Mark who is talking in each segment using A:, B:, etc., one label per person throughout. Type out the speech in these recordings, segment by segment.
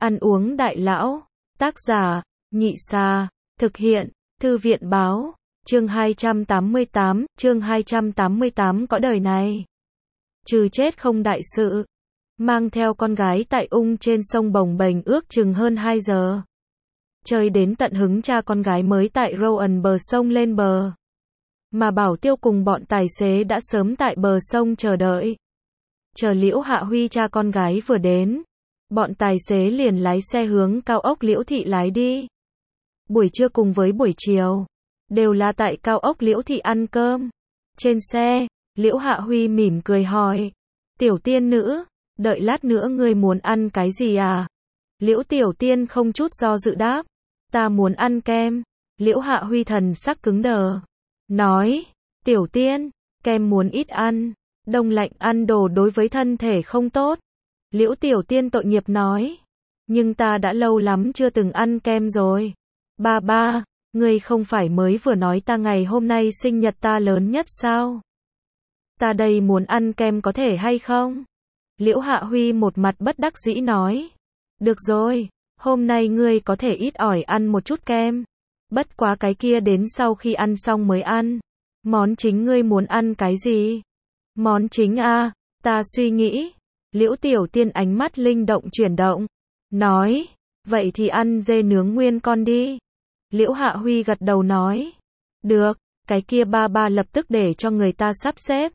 A: Ăn uống đại lão. Tác giả, Nhị Xa. Thực hiện, Thư viện báo. Chương 288, cõi đời này. Trừ chết không đại sự. Mang theo con gái tại ung trên sông bồng bềnh ước chừng hơn 2 giờ. Chơi đến tận hứng cha con gái mới tại Rowan bờ sông lên bờ. Mà Bảo Tiêu cùng bọn tài xế đã sớm tại bờ sông chờ đợi. Chờ Liễu Hạ Huy cha con gái vừa đến, bọn tài xế liền lái xe hướng cao ốc Liễu Thị lái đi. Buổi trưa cùng với buổi chiều, đều là tại cao ốc Liễu Thị ăn cơm. Trên xe, Liễu Hạ Huy mỉm cười hỏi, Tiểu Tiên nữ, đợi lát nữa ngươi muốn ăn cái gì à? Liễu Tiểu Tiên không chút do dự đáp, ta muốn ăn kem. Liễu Hạ Huy thần sắc cứng đờ, nói, Tiểu Tiên, kem muốn ít ăn, đông lạnh ăn đồ đối với thân thể không tốt. Liễu Tiểu Tiên tội nghiệp nói, nhưng ta đã lâu lắm chưa từng ăn kem rồi. Ba, ngươi không phải mới vừa nói ta ngày hôm nay sinh nhật ta lớn nhất sao? Ta đây muốn ăn kem có thể hay không? Liễu Hạ Huy một mặt bất đắc dĩ nói, được rồi, hôm nay ngươi có thể ít ỏi ăn một chút kem. Bất quá cái kia đến sau khi ăn xong mới ăn. Món chính ngươi muốn ăn cái gì? Món chính à, ta suy nghĩ. Liễu Tiểu Tiên ánh mắt linh động chuyển động, nói, vậy thì ăn dê nướng nguyên con đi. Liễu Hạ Huy gật đầu nói, được, cái kia ba lập tức để cho người ta sắp xếp.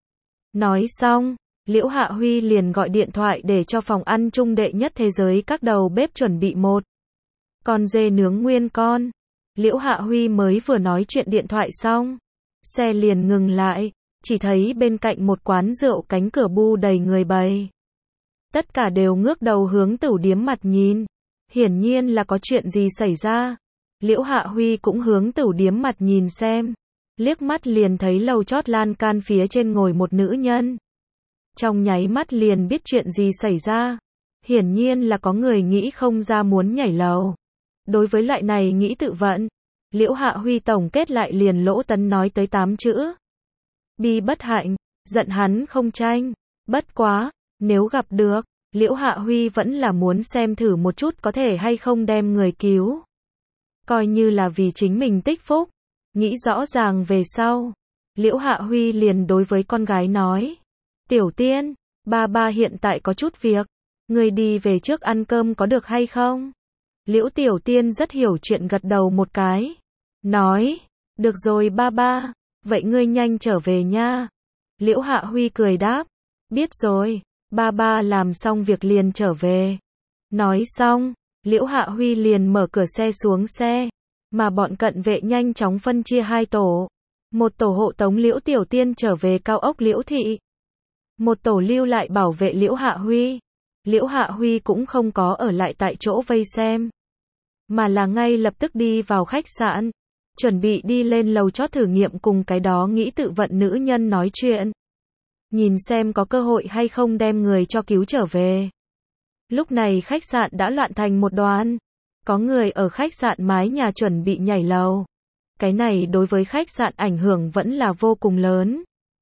A: Nói xong, Liễu Hạ Huy liền gọi điện thoại để cho phòng ăn trung đệ nhất thế giới các đầu bếp chuẩn bị một con dê nướng nguyên con. Liễu Hạ Huy mới vừa nói chuyện điện thoại xong, xe liền ngừng lại, chỉ thấy bên cạnh một quán rượu cánh cửa bu đầy người bày. Tất cả đều ngước đầu hướng tửu điếm mặt nhìn, hiển nhiên là có chuyện gì xảy ra. Liễu Hạ Huy cũng hướng tửu điếm mặt nhìn xem, liếc mắt liền thấy lầu chót lan can phía trên ngồi một nữ nhân. Trong nháy mắt liền biết chuyện gì xảy ra, hiển nhiên là có người nghĩ không ra muốn nhảy lầu. Đối với loại này nghĩ tự vận, Liễu Hạ Huy tổng kết lại liền lỗ tấn nói tới 8 chữ. Bi bất hạnh, giận hắn không tranh. Bất quá, nếu gặp được, Liễu Hạ Huy vẫn là muốn xem thử một chút có thể hay không đem người cứu. Coi như là vì chính mình tích phúc. Nghĩ rõ ràng về sau, Liễu Hạ Huy liền đối với con gái nói, Tiểu Tiên, ba hiện tại có chút việc, ngươi đi về trước ăn cơm có được hay không? Liễu Tiểu Tiên rất hiểu chuyện gật đầu một cái, nói, được rồi ba, vậy ngươi nhanh trở về nha. Liễu Hạ Huy cười đáp, biết rồi, ba làm xong việc liền trở về. Nói xong, Liễu Hạ Huy liền mở cửa xe xuống xe, mà bọn cận vệ nhanh chóng phân chia 2 tổ. Một tổ hộ tống Liễu Tiểu Tiên trở về cao ốc Liễu Thị. Một tổ lưu lại bảo vệ Liễu Hạ Huy. Liễu Hạ Huy cũng không có ở lại tại chỗ vây xem, mà là ngay lập tức đi vào khách sạn, chuẩn bị đi lên lầu chót thử nghiệm cùng cái đó nghĩ tự vận nữ nhân nói chuyện. Nhìn xem có cơ hội hay không đem người cho cứu trở về. Lúc này khách sạn đã loạn thành một đoàn. Có người ở khách sạn mái nhà chuẩn bị nhảy lầu. Cái này đối với khách sạn ảnh hưởng vẫn là vô cùng lớn.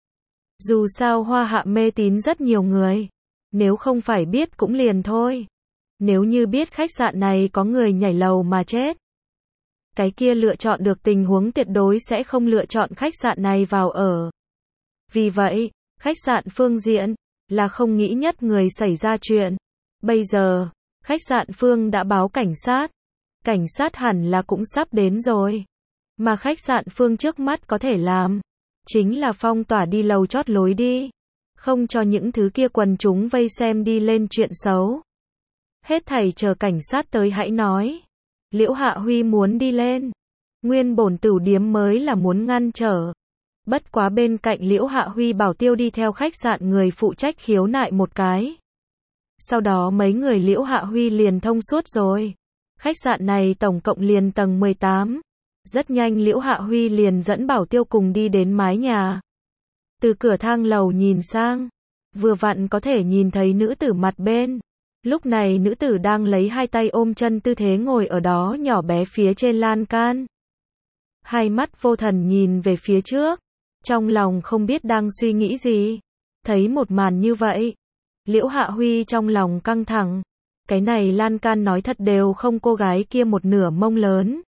A: Dù sao Hoa Hạ mê tín rất nhiều người. Nếu không phải biết cũng liền thôi. Nếu như biết khách sạn này có người nhảy lầu mà chết, cái kia lựa chọn được tình huống tuyệt đối sẽ không lựa chọn khách sạn này vào ở. Vì vậy, khách sạn phương diện là không nghĩ nhất người xảy ra chuyện. Bây giờ, khách sạn phương đã báo cảnh sát. Cảnh sát hẳn là cũng sắp đến rồi. Mà khách sạn phương trước mắt có thể làm, chính là phong tỏa đi lầu chót lối đi. Không cho những thứ kia quần chúng vây xem đi lên chuyện xấu. Hết thảy chờ cảnh sát tới hãy nói. Liễu Hạ Huy muốn đi lên. Nguyên bổn tửu điếm mới là muốn ngăn trở. Bất quá bên cạnh Liễu Hạ Huy bảo tiêu đi theo khách sạn người phụ trách khiếu nại một cái. Sau đó mấy người Liễu Hạ Huy liền thông suốt rồi. Khách sạn này tổng cộng liền tầng 18. Rất nhanh Liễu Hạ Huy liền dẫn bảo tiêu cùng đi đến mái nhà. Từ cửa thang lầu nhìn sang, vừa vặn có thể nhìn thấy nữ tử mặt bên. Lúc này nữ tử đang lấy 2 tay ôm chân tư thế ngồi ở đó nhỏ bé phía trên lan can. Hai mắt vô thần nhìn về phía trước, trong lòng không biết đang suy nghĩ gì. Thấy một màn như vậy, Liễu Hạ Huy trong lòng căng thẳng. Cái này lan can nói thật đều không cô gái kia một nửa mông lớn.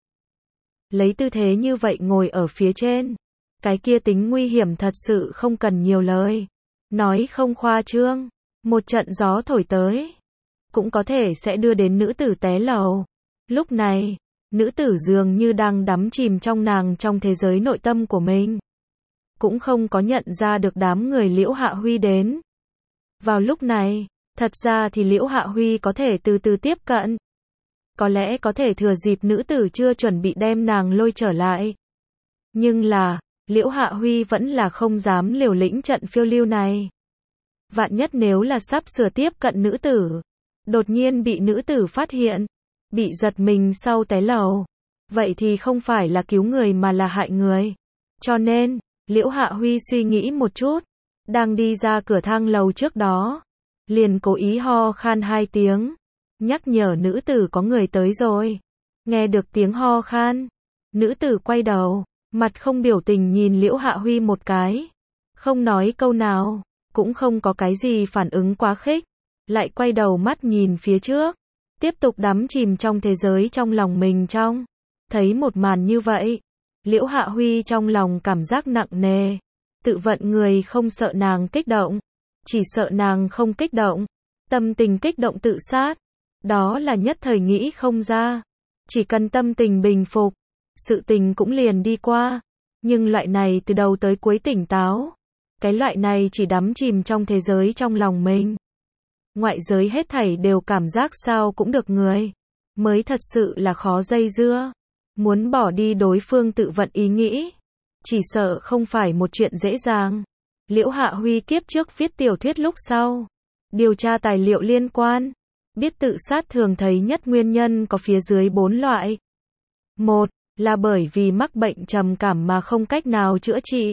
A: Lấy tư thế như vậy ngồi ở phía trên. Cái kia tính nguy hiểm thật sự không cần nhiều lời. Nói không khoa trương. Một trận gió thổi tới. Cũng có thể sẽ đưa đến nữ tử té lầu. Lúc này, nữ tử dường như đang đắm chìm trong nàng trong thế giới nội tâm của mình. Cũng không có nhận ra được đám người Liễu Hạ Huy đến. Vào lúc này, thật ra thì Liễu Hạ Huy có thể từ từ tiếp cận. Có lẽ có thể thừa dịp nữ tử chưa chuẩn bị đem nàng lôi trở lại. Nhưng là, Liễu Hạ Huy vẫn là không dám liều lĩnh trận phiêu lưu này. Vạn nhất nếu là sắp sửa tiếp cận nữ tử, đột nhiên bị nữ tử phát hiện, bị giật mình sau té lầu. Vậy thì không phải là cứu người mà là hại người. Cho nên, Liễu Hạ Huy suy nghĩ một chút, đang đi ra cửa thang lầu trước đó, liền cố ý ho khan 2 tiếng, nhắc nhở nữ tử có người tới rồi. Nghe được tiếng ho khan, nữ tử quay đầu, mặt không biểu tình nhìn Liễu Hạ Huy một cái, không nói câu nào, cũng không có cái gì phản ứng quá khích, lại quay đầu mắt nhìn phía trước, tiếp tục đắm chìm trong thế giới trong lòng mình trong. Thấy một màn như vậy, Liễu Hạ Huy trong lòng cảm giác nặng nề, tự vận người không sợ nàng kích động, chỉ sợ nàng không kích động, tâm tình kích động tự sát, đó là nhất thời nghĩ không ra, chỉ cần tâm tình bình phục, sự tình cũng liền đi qua, nhưng loại này từ đầu tới cuối tỉnh táo, cái loại này chỉ đắm chìm trong thế giới trong lòng mình. Ngoại giới hết thảy đều cảm giác sao cũng được người, mới thật sự là khó dây dưa. Muốn bỏ đi đối phương tự vận ý nghĩ, chỉ sợ không phải một chuyện dễ dàng. Liễu Hạ Huy kiếp trước viết tiểu thuyết lúc sau, điều tra tài liệu liên quan, biết tự sát thường thấy nhất nguyên nhân có phía dưới 4 loại. 1. Là bởi vì mắc bệnh trầm cảm mà không cách nào chữa trị,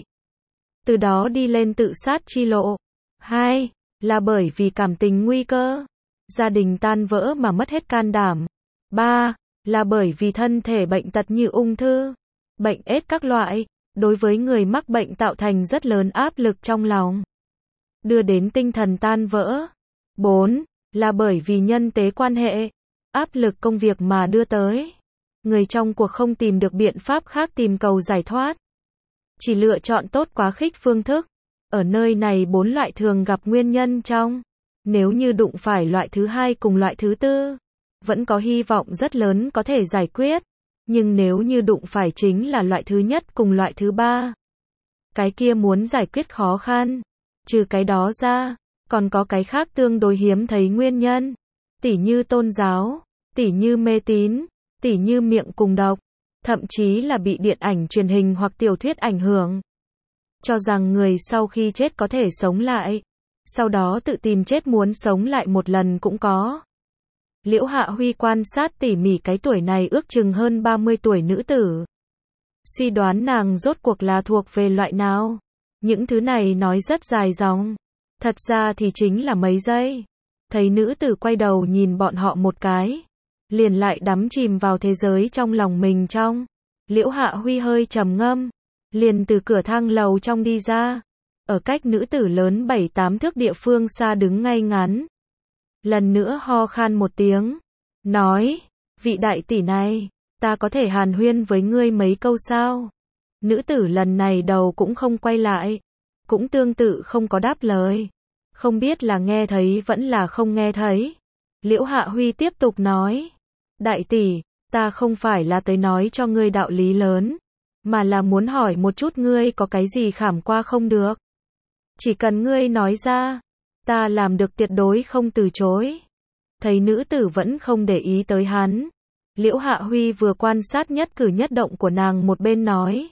A: từ đó đi lên tự sát chi lộ. 2. Là bởi vì cảm tình nguy cơ, gia đình tan vỡ mà mất hết can đảm. 3. Là bởi vì thân thể bệnh tật như ung thư, bệnh AIDS các loại, đối với người mắc bệnh tạo thành rất lớn áp lực trong lòng, đưa đến tinh thần tan vỡ. 4. Là bởi vì nhân tế quan hệ, áp lực công việc mà đưa tới. Người trong cuộc không tìm được biện pháp khác tìm cầu giải thoát, chỉ lựa chọn tốt quá khích phương thức. Ở nơi này 4 loại thường gặp nguyên nhân trong, nếu như đụng phải loại thứ 2 cùng loại thứ 4, vẫn có hy vọng rất lớn có thể giải quyết, nhưng nếu như đụng phải chính là loại thứ nhất cùng loại thứ 3, cái kia muốn giải quyết khó khăn. Trừ cái đó ra, còn có cái khác tương đối hiếm thấy nguyên nhân, tỉ như tôn giáo, tỉ như mê tín, tỉ như miệng cùng độc, thậm chí là bị điện ảnh truyền hình hoặc tiểu thuyết ảnh hưởng, cho rằng người sau khi chết có thể sống lại, sau đó tự tìm chết muốn sống lại một lần cũng có. Liễu Hạ Huy quan sát tỉ mỉ cái tuổi này ước chừng hơn 30 tuổi nữ tử, suy đoán nàng rốt cuộc là thuộc về loại nào. Những thứ này nói rất dài dòng, thật ra thì chính là mấy giây. Thấy nữ tử quay đầu nhìn bọn họ một cái, liền lại đắm chìm vào thế giới trong lòng mình trong. Liễu Hạ Huy hơi trầm ngâm, liền từ cửa thang lầu trong đi ra, ở cách nữ tử lớn 7-8 thước địa phương xa đứng ngay ngắn. Lần nữa ho khan một tiếng, nói, vị đại tỷ này, ta có thể hàn huyên với ngươi mấy câu sao? Nữ tử lần này đầu cũng không quay lại, cũng tương tự không có đáp lời, không biết là nghe thấy vẫn là không nghe thấy. Liễu Hạ Huy tiếp tục nói, đại tỷ, ta không phải là tới nói cho ngươi đạo lý lớn, mà là muốn hỏi một chút ngươi có cái gì khảm qua không được. Chỉ cần ngươi nói ra, ta làm được tuyệt đối không từ chối. Thấy nữ tử vẫn không để ý tới hắn, Liễu Hạ Huy vừa quan sát nhất cử nhất động của nàng một bên nói,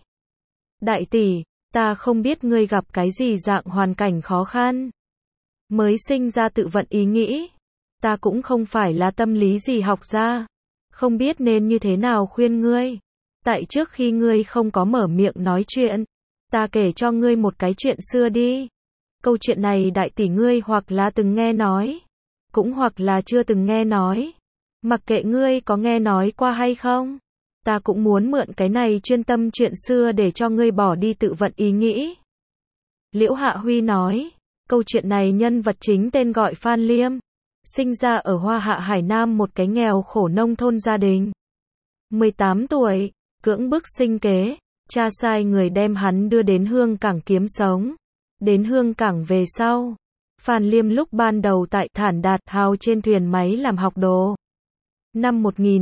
A: đại tỷ, ta không biết ngươi gặp cái gì dạng hoàn cảnh khó khăn, mới sinh ra tự vận ý nghĩ. Ta cũng không phải là tâm lý gì học ra, không biết nên như thế nào khuyên ngươi. Tại trước khi ngươi không có mở miệng nói chuyện, ta kể cho ngươi một cái chuyện xưa đi. Câu chuyện này đại tỷ ngươi hoặc là từng nghe nói, cũng hoặc là chưa từng nghe nói. Mặc kệ ngươi có nghe nói qua hay không, ta cũng muốn mượn cái này chuyên tâm chuyện xưa để cho ngươi bỏ đi tự vận ý nghĩ. Liễu Hạ Huy nói, câu chuyện này nhân vật chính tên gọi Phan Liêm, sinh ra ở Hoa Hạ Hải Nam một cái nghèo khổ nông thôn gia đình. 18 tuổi, cưỡng bức sinh kế, cha sai người đem hắn đưa đến Hương Cảng kiếm sống. Đến Hương Cảng về sau, Phan Liêm lúc ban đầu tại Thản Đạt Hào trên thuyền máy làm học đồ. Năm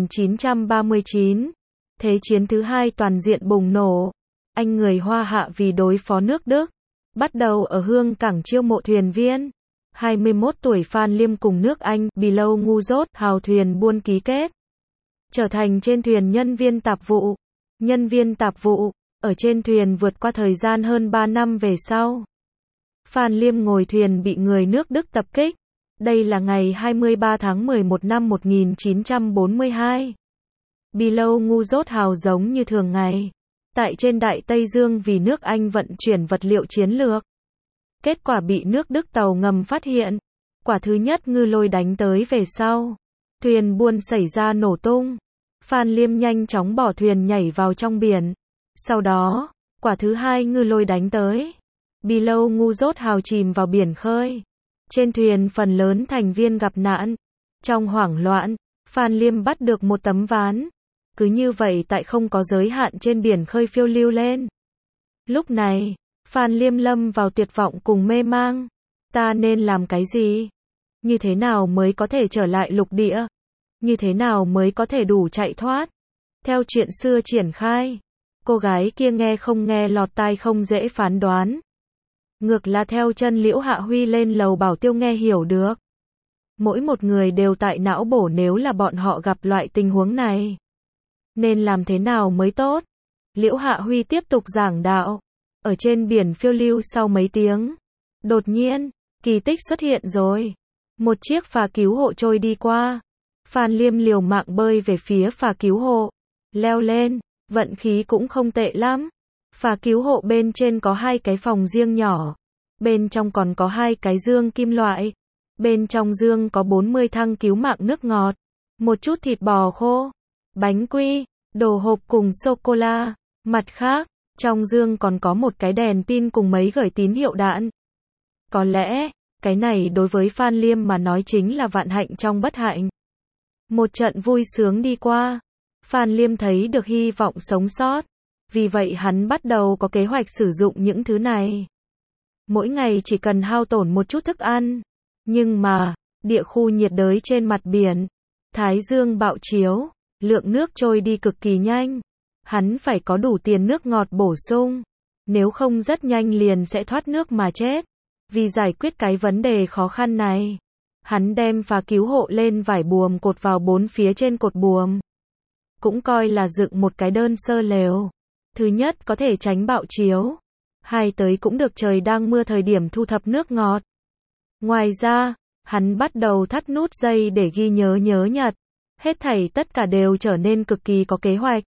A: 1939, Thế chiến thứ hai toàn diện bùng nổ. Anh người Hoa Hạ vì đối phó nước Đức, bắt đầu ở Hương Cảng chiêu mộ thuyền viên. 21 tuổi Phan Liêm cùng nước Anh, Below ngu dốt, hào thuyền buôn ký kết. Trở thành trên thuyền nhân viên tạp vụ. Nhân viên tạp vụ, ở trên thuyền vượt qua thời gian hơn 3 năm về sau. Phan Liêm ngồi thuyền bị người nước Đức tập kích. Đây là ngày 23 tháng 11 năm 1942. Below ngu dốt hào giống như thường ngày. Tại trên Đại Tây Dương vì nước Anh vận chuyển vật liệu chiến lược. Kết quả bị nước Đức tàu ngầm phát hiện. Quả thứ nhất ngư lôi đánh tới về sau. Thuyền buôn xảy ra nổ tung. Phan Liêm nhanh chóng bỏ thuyền nhảy vào trong biển. Sau đó, quả thứ hai ngư lôi đánh tới. Below ngu dốt hào chìm vào biển khơi. Trên thuyền phần lớn thành viên gặp nạn. Trong hoảng loạn, Phan Liêm bắt được một tấm ván. Cứ như vậy tại không có giới hạn trên biển khơi phiêu lưu lên. Lúc này, Phan Liêm lâm vào tuyệt vọng cùng mê mang. Ta nên làm cái gì? Như thế nào mới có thể trở lại lục địa? Như thế nào mới có thể đủ chạy thoát? Theo chuyện xưa triển khai, cô gái kia nghe không nghe lọt tai không dễ phán đoán. Ngược là theo chân Liễu Hạ Huy lên lầu Bảo Tiêu nghe hiểu được. Mỗi một người đều tại não bổ nếu là bọn họ gặp loại tình huống này. Nên làm thế nào mới tốt? Liễu Hạ Huy tiếp tục giảng đạo. Ở trên biển phiêu lưu sau mấy tiếng. Đột nhiên, kỳ tích xuất hiện rồi. Một chiếc phà cứu hộ trôi đi qua. Phan Liêm liều mạng bơi về phía phà cứu hộ. Leo lên, vận khí cũng không tệ lắm. Phà cứu hộ bên trên có 2 cái phòng riêng nhỏ. Bên trong còn có 2 cái dương kim loại. Bên trong dương có 40 thăng cứu mạng nước ngọt. Một chút thịt bò khô. Bánh quy, đồ hộp cùng sô-cô-la. Mặt khác, trong dương còn có một cái đèn pin cùng mấy gửi tín hiệu đạn. Có lẽ, cái này đối với Phan Liêm mà nói chính là vạn hạnh trong bất hạnh. Một trận vui sướng đi qua. Phan Liêm thấy được hy vọng sống sót. Vì vậy hắn bắt đầu có kế hoạch sử dụng những thứ này. Mỗi ngày chỉ cần hao tổn một chút thức ăn. Nhưng mà, địa khu nhiệt đới trên mặt biển. Thái dương bạo chiếu. Lượng nước trôi đi cực kỳ nhanh. Hắn phải có đủ tiền nước ngọt bổ sung. Nếu không rất nhanh liền sẽ thoát nước mà chết. Vì giải quyết cái vấn đề khó khăn này, hắn đem phà cứu hộ lên vải buồm cột vào 4 phía trên cột buồm. Cũng coi là dựng một cái đơn sơ lều. Thứ nhất có thể tránh bạo chiếu. Hai tới cũng được trời đang mưa thời điểm thu thập nước ngọt. Ngoài ra, hắn bắt đầu thắt nút dây để ghi nhớ nhật. Hết thảy tất cả đều trở nên cực kỳ có kế hoạch.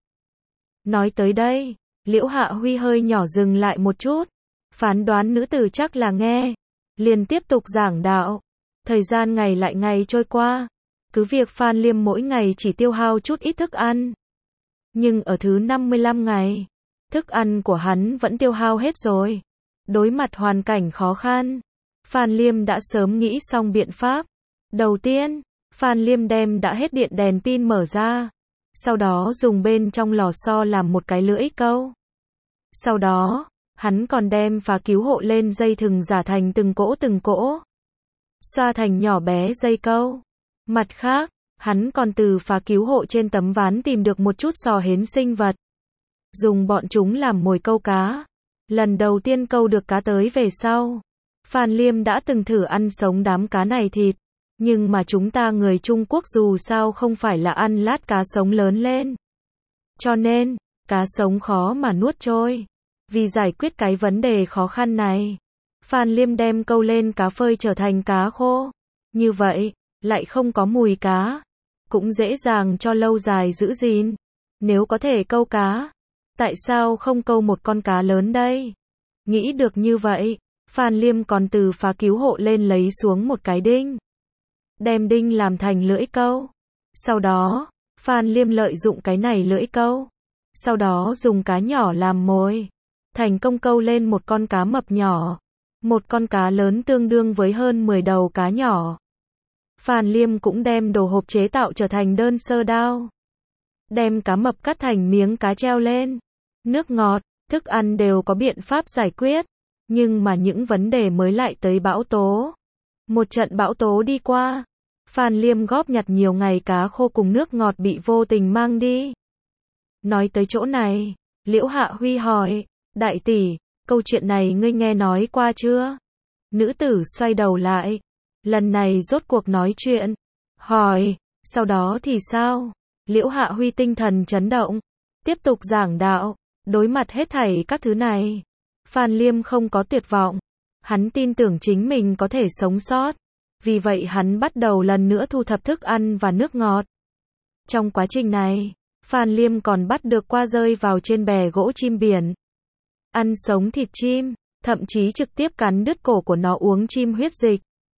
A: Nói tới đây, Liễu Hạ Huy hơi nhỏ dừng lại một chút. Phán đoán nữ tử chắc là nghe. Liền tiếp tục giảng đạo. Thời gian ngày lại ngày trôi qua. Cứ việc Phan Liêm mỗi ngày chỉ tiêu hao chút ít thức ăn. Nhưng ở thứ 55 ngày, thức ăn của hắn vẫn tiêu hao hết rồi. Đối mặt hoàn cảnh khó khăn, Phan Liêm đã sớm nghĩ xong biện pháp. Đầu tiên, Phan Liêm đem đã hết điện đèn pin mở ra. Sau đó dùng bên trong lò xo làm một cái lưỡi câu. Sau đó, hắn còn đem phà cứu hộ lên dây thừng giả thành từng cỗ. Xoa thành nhỏ bé dây câu. Mặt khác, hắn còn từ phà cứu hộ trên tấm ván tìm được một chút sò hến sinh vật. Dùng bọn chúng làm mồi câu cá. Lần đầu tiên câu được cá tới về sau. Phan Liêm đã từng thử ăn sống đám cá này thịt. Nhưng mà chúng ta người Trung Quốc dù sao không phải là ăn lát cá sống lớn lên. Cho nên, cá sống khó mà nuốt trôi. Vì giải quyết cái vấn đề khó khăn này, Phan Liêm đem câu lên cá phơi trở thành cá khô. Như vậy, lại không có mùi cá. Cũng dễ dàng cho lâu dài giữ gìn. Nếu có thể câu cá, tại sao không câu một con cá lớn đây? Nghĩ được như vậy, Phan Liêm còn từ phà cứu hộ lên lấy xuống một cái đinh. Đem đinh làm thành lưỡi câu. Sau đó, Phan Liêm lợi dụng cái này lưỡi câu. Sau đó dùng cá nhỏ làm mồi. Thành công câu lên một con cá mập nhỏ. Một con cá lớn tương đương với hơn 10 đầu cá nhỏ. Phan Liêm cũng đem đồ hộp chế tạo trở thành đơn sơ đao. Đem cá mập cắt thành miếng cá treo lên. Nước ngọt, thức ăn đều có biện pháp giải quyết. Nhưng mà những vấn đề mới lại tới bão tố. Một trận bão tố đi qua. Phan Liêm góp nhặt nhiều ngày cá khô cùng nước ngọt bị vô tình mang đi. Nói tới chỗ này, Liễu Hạ Huy hỏi, đại tỷ, câu chuyện này ngươi nghe nói qua chưa? Nữ tử xoay đầu lại. Lần này rốt cuộc nói chuyện. Hỏi, sau đó thì sao? Liễu Hạ Huy tinh thần chấn động. Tiếp tục giảng đạo. Đối mặt hết thảy các thứ này. Phan Liêm không có tuyệt vọng. Hắn tin tưởng chính mình có thể sống sót. Vì vậy hắn bắt đầu lần nữa thu thập thức ăn và nước ngọt. Trong quá trình này, Phan Liêm còn bắt được qua rơi vào trên bè gỗ chim biển. Ăn sống thịt chim, thậm chí trực tiếp cắn đứt cổ của nó uống chim huyết dịch.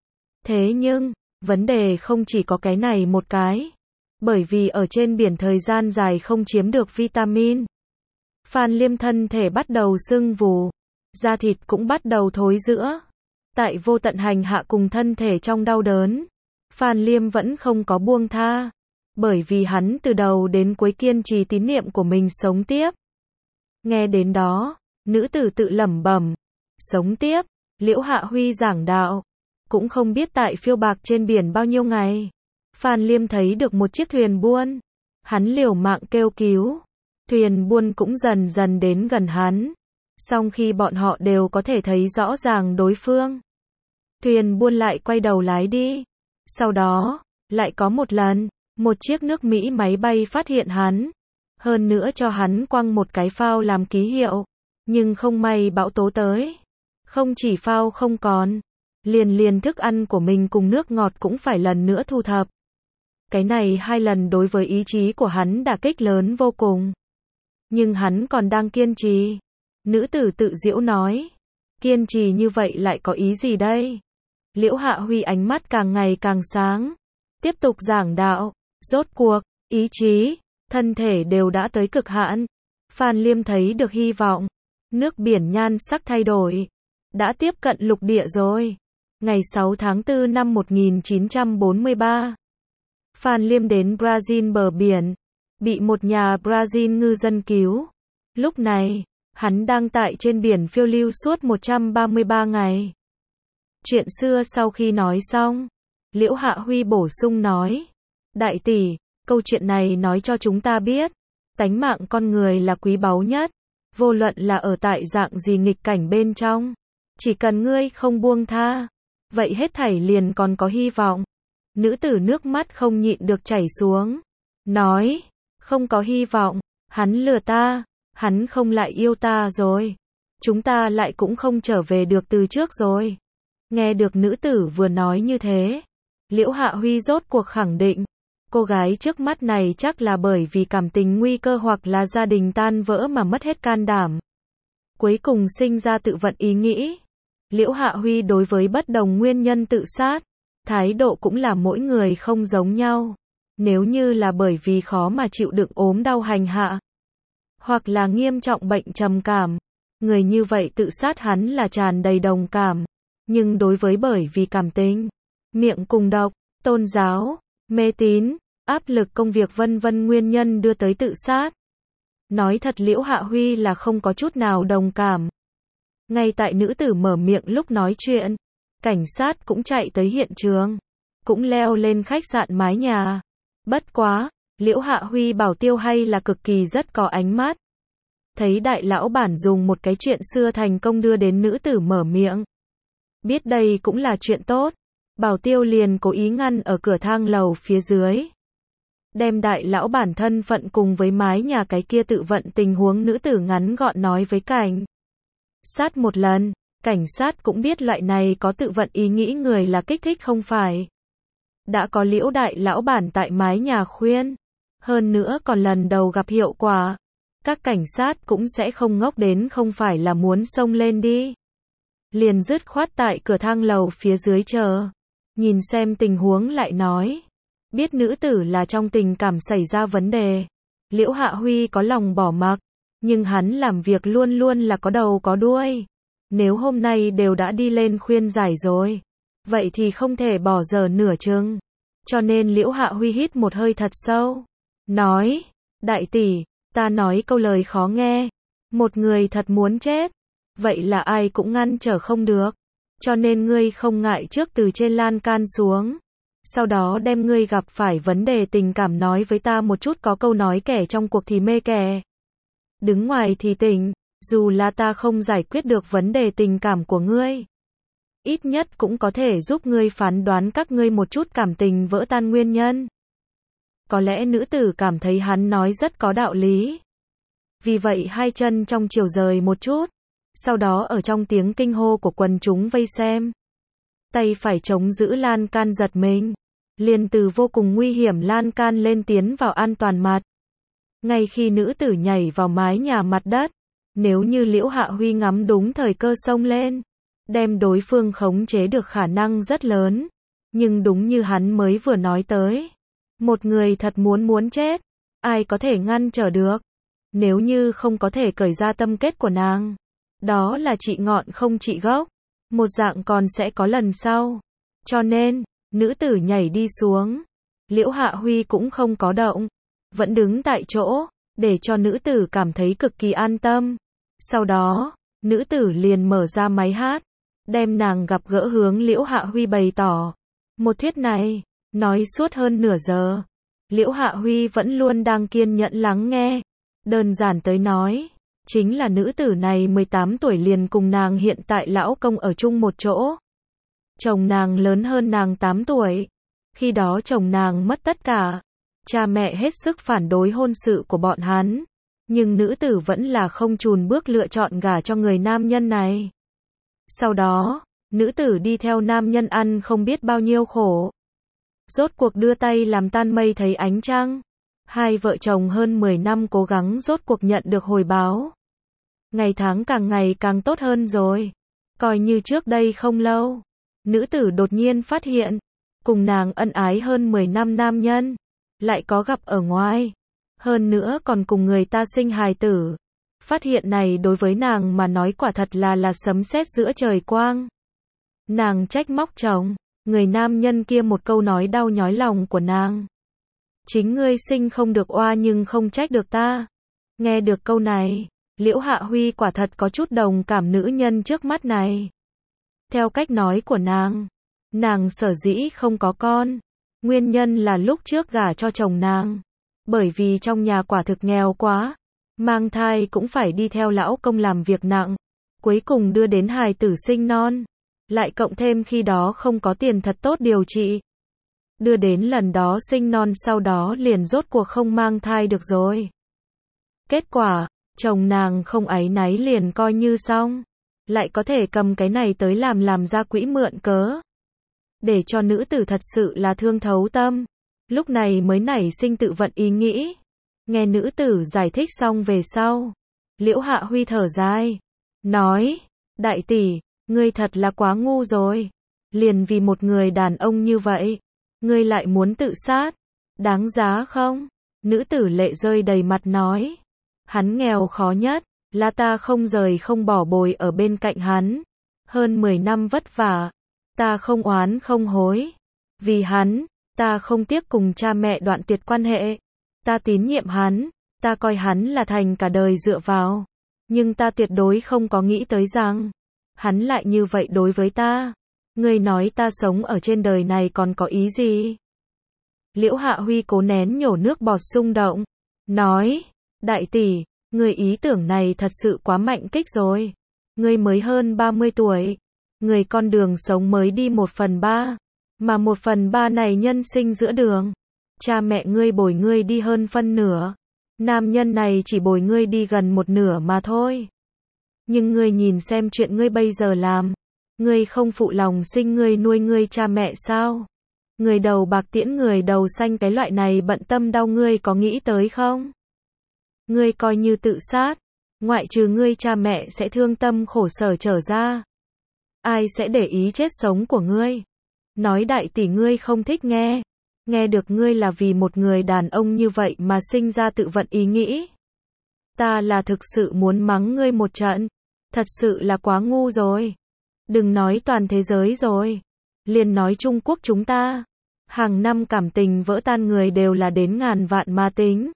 A: Thế nhưng, vấn đề không chỉ có cái này một cái. Bởi vì ở trên biển thời gian dài không chiếm được vitamin. Phan Liêm thân thể bắt đầu sưng vù. Da thịt cũng bắt đầu thối rữa. Tại vô tận hành hạ cùng thân thể trong đau đớn. Phan Liêm vẫn không có buông tha. Bởi vì hắn từ đầu đến cuối kiên trì tín niệm của mình sống tiếp. Nghe đến đó, nữ tử tự lẩm bẩm. Sống tiếp, Liễu Hạ Huy giảng đạo. Cũng không biết tại phiêu bạc trên biển bao nhiêu ngày. Phan Liêm thấy được một chiếc thuyền buôn. Hắn liều mạng kêu cứu. Thuyền buôn cũng dần dần đến gần hắn. Song khi bọn họ đều có thể thấy rõ ràng đối phương. Thuyền buôn lại quay đầu lái đi. Sau đó, lại có một lần, một chiếc nước Mỹ máy bay phát hiện hắn. Hơn nữa cho hắn quăng một cái phao làm ký hiệu. Nhưng không may bão tố tới. Không chỉ phao không còn. Liền thức ăn của mình cùng nước ngọt cũng phải lần nữa thu thập. Cái này 2 lần đối với ý chí của hắn đả kích lớn vô cùng. Nhưng hắn còn đang kiên trì. Nữ tử tự giễu nói. Kiên trì như vậy lại có ý gì đây? Liễu Hạ Huy ánh mắt càng ngày càng sáng. Tiếp tục giảng đạo. Rốt cuộc, ý chí, thân thể đều đã tới cực hạn. Phan Liêm thấy được hy vọng. Nước biển nhan sắc thay đổi. Đã tiếp cận lục địa rồi. Ngày 6 tháng 4 năm 1943. Phan Liêm đến Brazil bờ biển. Bị một nhà Brazil ngư dân cứu. Lúc này, hắn đang tại trên biển phiêu lưu suốt 133 ngày. Chuyện xưa sau khi nói xong, Liễu Hạ Huy bổ sung nói. Đại tỷ, câu chuyện này nói cho chúng ta biết. Tánh mạng con người là quý báu nhất. Vô luận là ở tại dạng gì nghịch cảnh bên trong. Chỉ cần ngươi không buông tha. Vậy hết thảy liền còn có hy vọng. Nữ tử nước mắt không nhịn được chảy xuống. Nói, không có hy vọng. Hắn lừa ta. Hắn không lại yêu ta rồi. Chúng ta lại cũng không trở về được từ trước rồi. Nghe được nữ tử vừa nói như thế. Liễu Hạ Huy rốt cuộc khẳng định. Cô gái trước mắt này chắc là bởi vì cảm tình nguy cơ hoặc là gia đình tan vỡ mà mất hết can đảm. Cuối cùng sinh ra tự vận ý nghĩ. Liễu Hạ Huy đối với bất đồng nguyên nhân tự sát. Thái độ cũng là mỗi người không giống nhau. Nếu như là bởi vì khó mà chịu đựng ốm đau hành hạ. Hoặc là nghiêm trọng bệnh trầm cảm. Người như vậy tự sát hắn là tràn đầy đồng cảm. Nhưng đối với bởi vì cảm tình, miệng cùng độc, tôn giáo, mê tín, áp lực công việc vân vân nguyên nhân đưa tới tự sát. Nói thật Liễu Hạ Huy là không có chút nào đồng cảm. Ngay tại nữ tử mở miệng lúc nói chuyện, cảnh sát cũng chạy tới hiện trường, cũng leo lên khách sạn mái nhà. Bất quá, Liễu Hạ Huy bảo tiêu hay là cực kỳ rất có ánh mắt. Thấy đại lão bản dùng một cái chuyện xưa thành công đưa đến nữ tử mở miệng. Biết đây cũng là chuyện tốt. Bảo tiêu liền cố ý ngăn ở cửa thang lầu phía dưới. Đem đại lão bản thân phận cùng với mái nhà cái kia tự vận tình huống nữ tử ngắn gọn nói với cảnh sát một lần. Cảnh sát cũng biết loại này có tự vận ý nghĩ người là kích thích không phải. Đã có Liễu đại lão bản tại mái nhà khuyên. Hơn nữa còn lần đầu gặp hiệu quả. Các cảnh sát cũng sẽ không ngốc đến không phải là muốn xông lên đi. Liền dứt khoát tại cửa thang lầu phía dưới chờ. Nhìn xem tình huống lại nói. Biết nữ tử là trong tình cảm xảy ra vấn đề. Liễu Hạ Huy có lòng bỏ mặc. Nhưng hắn làm việc luôn luôn là có đầu có đuôi. Nếu hôm nay đều đã đi lên khuyên giải rồi. Vậy thì không thể bỏ giờ nửa chừng. Cho nên Liễu Hạ Huy hít một hơi thật sâu. Nói, đại tỷ, ta nói câu lời khó nghe. Một người thật muốn chết. Vậy là ai cũng ngăn trở không được. Cho nên ngươi không ngại trước từ trên lan can xuống. Sau đó đem ngươi gặp phải vấn đề tình cảm nói với ta một chút, có câu nói kẻ trong cuộc thì mê kẻ đứng ngoài thì tỉnh. Dù là ta không giải quyết được vấn đề tình cảm của ngươi, ít nhất cũng có thể giúp ngươi phán đoán các ngươi một chút cảm tình vỡ tan nguyên nhân. Có lẽ nữ tử cảm thấy hắn nói rất có đạo lý. Vì vậy hai chân trong chiều rời một chút. Sau đó ở trong tiếng kinh hô của quần chúng vây xem, tay phải chống giữ lan can giật mình. Liền từ vô cùng nguy hiểm lan can lên tiến vào an toàn mặt. Ngay khi nữ tử nhảy vào mái nhà mặt đất, nếu như Liễu Hạ Huy ngắm đúng thời cơ xông lên, đem đối phương khống chế được khả năng rất lớn. Nhưng đúng như hắn mới vừa nói tới, một người thật muốn chết, ai có thể ngăn trở được. Nếu như không có thể cởi ra tâm kết của nàng, đó là trị ngọn không trị gốc, một dạng còn sẽ có lần sau. Cho nên, nữ tử nhảy đi xuống, Liễu Hạ Huy cũng không có động, vẫn đứng tại chỗ, để cho nữ tử cảm thấy cực kỳ an tâm. Sau đó, nữ tử liền mở ra máy hát, đem nàng gặp gỡ hướng Liễu Hạ Huy bày tỏ. Một thuyết này, nói suốt hơn nửa giờ. Liễu Hạ Huy vẫn luôn đang kiên nhẫn lắng nghe. Đơn giản tới nói, chính là nữ tử này 18 tuổi liền cùng nàng hiện tại lão công ở chung một chỗ. Chồng nàng lớn hơn nàng 8 tuổi. Khi đó chồng nàng mất tất cả. Cha mẹ hết sức phản đối hôn sự của bọn hắn. Nhưng nữ tử vẫn là không chùn bước lựa chọn gả cho người nam nhân này. Sau đó, nữ tử đi theo nam nhân ăn không biết bao nhiêu khổ. Rốt cuộc đưa tay làm tan mây thấy ánh trăng. Hai vợ chồng hơn 10 năm cố gắng rốt cuộc nhận được hồi báo. Ngày tháng càng ngày càng tốt hơn rồi. Coi như trước đây không lâu, nữ tử đột nhiên phát hiện, cùng nàng ân ái hơn 10 năm nam nhân, lại có gặp ở ngoài. Hơn nữa còn cùng người ta sinh hài tử. Phát hiện này đối với nàng mà nói quả thật là sấm sét giữa trời quang. Nàng trách móc chồng, người nam nhân kia một câu nói đau nhói lòng của nàng. Chính ngươi sinh không được oa nhưng không trách được ta. Nghe được câu này, Liễu Hạ Huy quả thật có chút đồng cảm nữ nhân trước mắt này. Theo cách nói của nàng sở dĩ không có con, nguyên nhân là lúc trước gả cho chồng nàng. Bởi vì trong nhà quả thực nghèo quá, mang thai cũng phải đi theo lão công làm việc nặng, cuối cùng đưa đến hài tử sinh non. Lại cộng thêm khi đó không có tiền thật tốt điều trị. Đưa đến lần đó sinh non sau đó liền rốt cuộc không mang thai được rồi. Kết quả, chồng nàng không áy náy liền coi như xong. Lại có thể cầm cái này tới làm ra quỹ mượn cớ. Để cho nữ tử thật sự là thương thấu tâm. Lúc này mới nảy sinh tự vận ý nghĩ. Nghe nữ tử giải thích xong về sau, Liễu Hạ Huy thở dài. Nói, đại tỷ, ngươi thật là quá ngu rồi. Liền vì một người đàn ông như vậy, ngươi lại muốn tự sát. Đáng giá không? Nữ tử lệ rơi đầy mặt nói. Hắn nghèo khó nhất, là ta không rời không bỏ bồi ở bên cạnh hắn. Hơn 10 năm vất vả, ta không oán không hối. Vì hắn, ta không tiếc cùng cha mẹ đoạn tuyệt quan hệ. Ta tín nhiệm hắn, ta coi hắn là thành cả đời dựa vào. Nhưng ta tuyệt đối không có nghĩ tới rằng, hắn lại như vậy đối với ta. Ngươi nói ta sống ở trên đời này còn có ý gì? Liễu Hạ Huy cố nén nhổ nước bọt xung động. Nói, đại tỷ, ngươi ý tưởng này thật sự quá mạnh kích rồi. Ngươi mới hơn 30 tuổi. Ngươi con đường sống mới đi 1/3. Mà 1/3 này nhân sinh giữa đường. Cha mẹ ngươi bồi ngươi đi hơn phân nửa. Nam nhân này chỉ bồi ngươi đi gần 1/2 mà thôi. Nhưng ngươi nhìn xem chuyện ngươi bây giờ làm. Ngươi không phụ lòng sinh ngươi nuôi ngươi cha mẹ sao? Người đầu bạc tiễn người đầu xanh cái loại này bận tâm đau ngươi có nghĩ tới không? Ngươi coi như tự sát. Ngoại trừ ngươi cha mẹ sẽ thương tâm khổ sở trở ra. Ai sẽ để ý chết sống của ngươi? Nói đại tỷ ngươi không thích nghe. Nghe được ngươi là vì một người đàn ông như vậy mà sinh ra tự vận ý nghĩ. Ta là thực sự muốn mắng ngươi một trận. Thật sự là quá ngu rồi. Đừng nói toàn thế giới rồi. Liền nói Trung Quốc chúng ta. Hàng năm cảm tình vỡ tan người đều là đến ngàn vạn mà tính.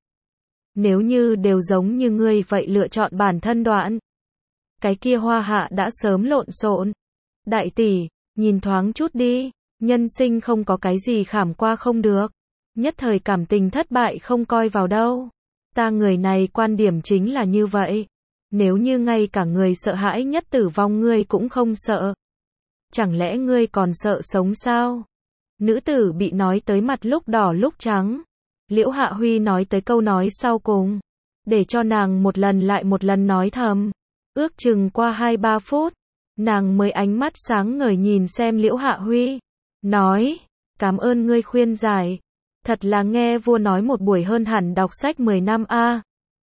A: Nếu như đều giống như ngươi vậy lựa chọn bản thân đoạn. Cái kia hoa hạ đã sớm lộn xộn. Đại tỷ, nhìn thoáng chút đi, nhân sinh không có cái gì khảm qua không được. Nhất thời cảm tình thất bại không coi vào đâu. Ta người này quan điểm chính là như vậy. Nếu như ngay cả người sợ hãi nhất tử vong ngươi cũng không sợ. Chẳng lẽ ngươi còn sợ sống sao? Nữ tử bị nói tới mặt lúc đỏ lúc trắng. Liễu Hạ Huy nói tới câu nói sau cùng. Để cho nàng một lần lại một lần nói thầm. Ước chừng qua 2-3 phút. Nàng mới ánh mắt sáng ngời nhìn xem Liễu Hạ Huy. Nói, cảm ơn ngươi khuyên giải. Thật là nghe vua nói một buổi hơn hẳn đọc sách 10 năm a.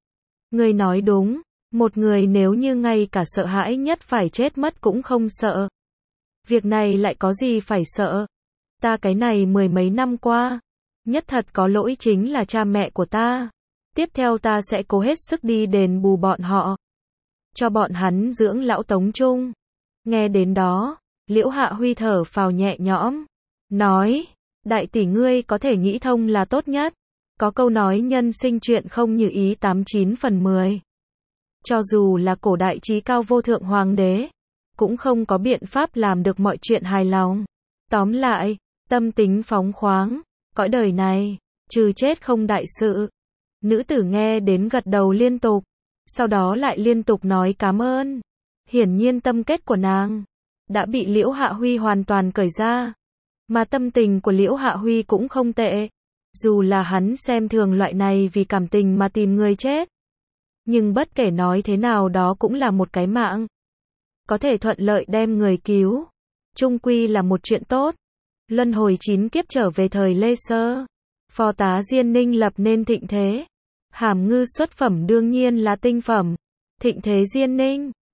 A: Ngươi nói đúng. Một người nếu như ngay cả sợ hãi nhất phải chết mất cũng không sợ. Việc này lại có gì phải sợ. Ta cái này 10 mấy năm qua. Nhất thật có lỗi chính là cha mẹ của ta. Tiếp theo ta sẽ cố hết sức đi đền bù bọn họ. Cho bọn hắn dưỡng lão tống trung. Nghe đến đó, Liễu Hạ Huy thở phào nhẹ nhõm. Nói, đại tỷ ngươi có thể nghĩ thông là tốt nhất. Có câu nói nhân sinh chuyện không như ý 89 phần 10. Cho dù là cổ đại trí cao vô thượng hoàng đế, cũng không có biện pháp làm được mọi chuyện hài lòng. Tóm lại, tâm tính phóng khoáng, cõi đời này, trừ chết không đại sự. Nữ tử nghe đến gật đầu liên tục, sau đó lại liên tục nói cảm ơn. Hiển nhiên tâm kết của nàng đã bị Liễu Hạ Huy hoàn toàn cởi ra. Mà tâm tình của Liễu Hạ Huy cũng không tệ. Dù là hắn xem thường loại này vì cảm tình mà tìm người chết. Nhưng bất kể nói thế nào đó cũng là một cái mạng. Có thể thuận lợi đem người cứu. Chung quy là một chuyện tốt. Luân hồi 9 kiếp trở về thời Lê Sơ. Phò tá Diên Ninh lập nên thịnh thế. Hàm Ngư xuất phẩm đương nhiên là tinh phẩm. Thịnh thế Diên Ninh.